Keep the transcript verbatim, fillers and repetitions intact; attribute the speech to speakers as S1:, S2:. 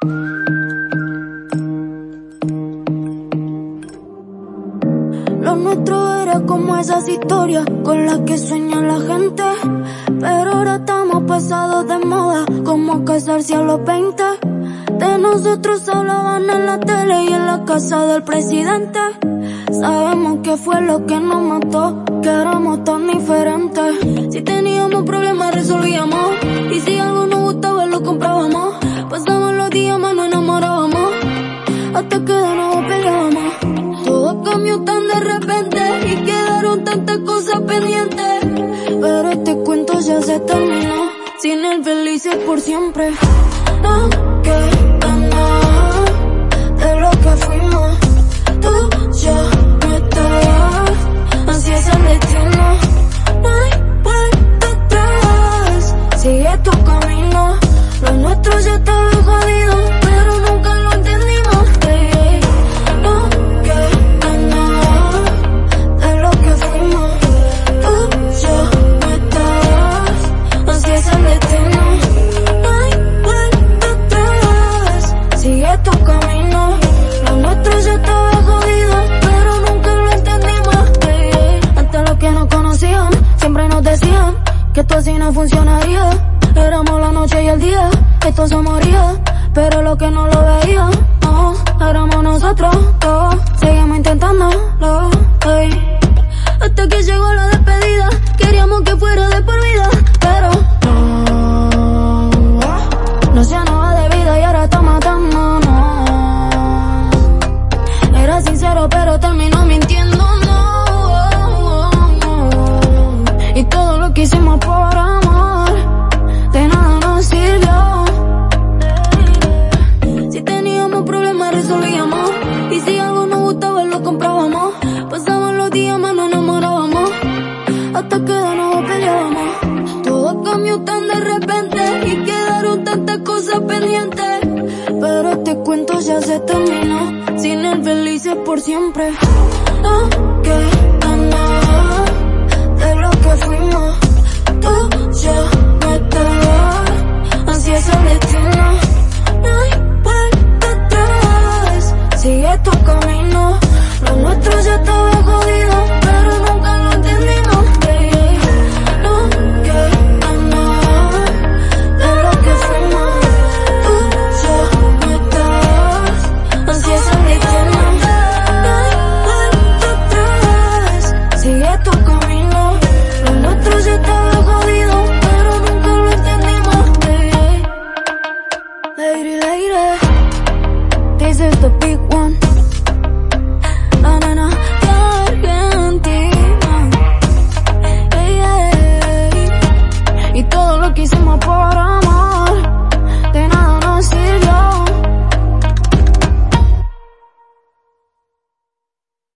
S1: Lo nuestro era como esas historias con las que sueña la gente, pero ahora estamos pasados de moda, como casarse a los veinte. De nosotros hablaban en la tele y en la casa del presidente. Sabemos que fue lo que nos mató, que éramos tan diferentes. Si teníamos problemas resolvíamos, y si algo nos gustaba lo comprábamos. Pasamos los días más nos enamorábamos, hasta que de nuevo peleábamos. Todo cambió tan de repente y quedaron tantas cosas pendientes, pero este cuento ya se terminó, sin el felices por siempre. No queda nada de lo que fuimos, tú ya no estás, así es el destino. No hay vuelta atrás, sigue tu camino. Lo nuestro ya estaba jodido, pero nunca lo entendimos. Hey, no queda nada de lo que fuimos, tú ya no estás, así es el destino. No hay vuelta atrás, sigue tu camino. Lo nuestro ya estaba jodido, pero nunca lo entendimos. Hey, hasta los que nos conocían siempre nos decían que esto así no funcionaría. Éramos la noche y el día, esto se moría, pero lo que no lo veía, no, éramos nosotros dos. Seguimos intentándolo, hey. Hasta que llegó la despedida, queríamos que fuera de por vida, pero no, no se llenaba de vida y ahora está matándonos. Era sincero pero terminó mintiendo, no, y todo lo que hicimos por amor de nada nos sirvió. Si teníamos problemas resolvíamos, y si algo nos gustaba lo comprábamos. Pasaban los días más nos enamorábamos, hasta que de nuevo peleábamos. Todo cambió tan de repente y quedaron tantas cosas pendientes, pero este cuento ya se terminó, sin el felices por siempre. No queda nada de lo que fuimos, tú ya no estás, así es el destino. No hay vuelta atrás, sigue tu camino. Lo nuestro ya estaba jodido, pero nunca lo entendimos. Hey, no queda nada de lo que fuimos, tú ya no estás, así es el destino. No hay vuelta atrás, sigue tu camino. Lo nuestro ya estaba jodido, pero nunca lo entendimos. Hey, lady, lady, this is the big one.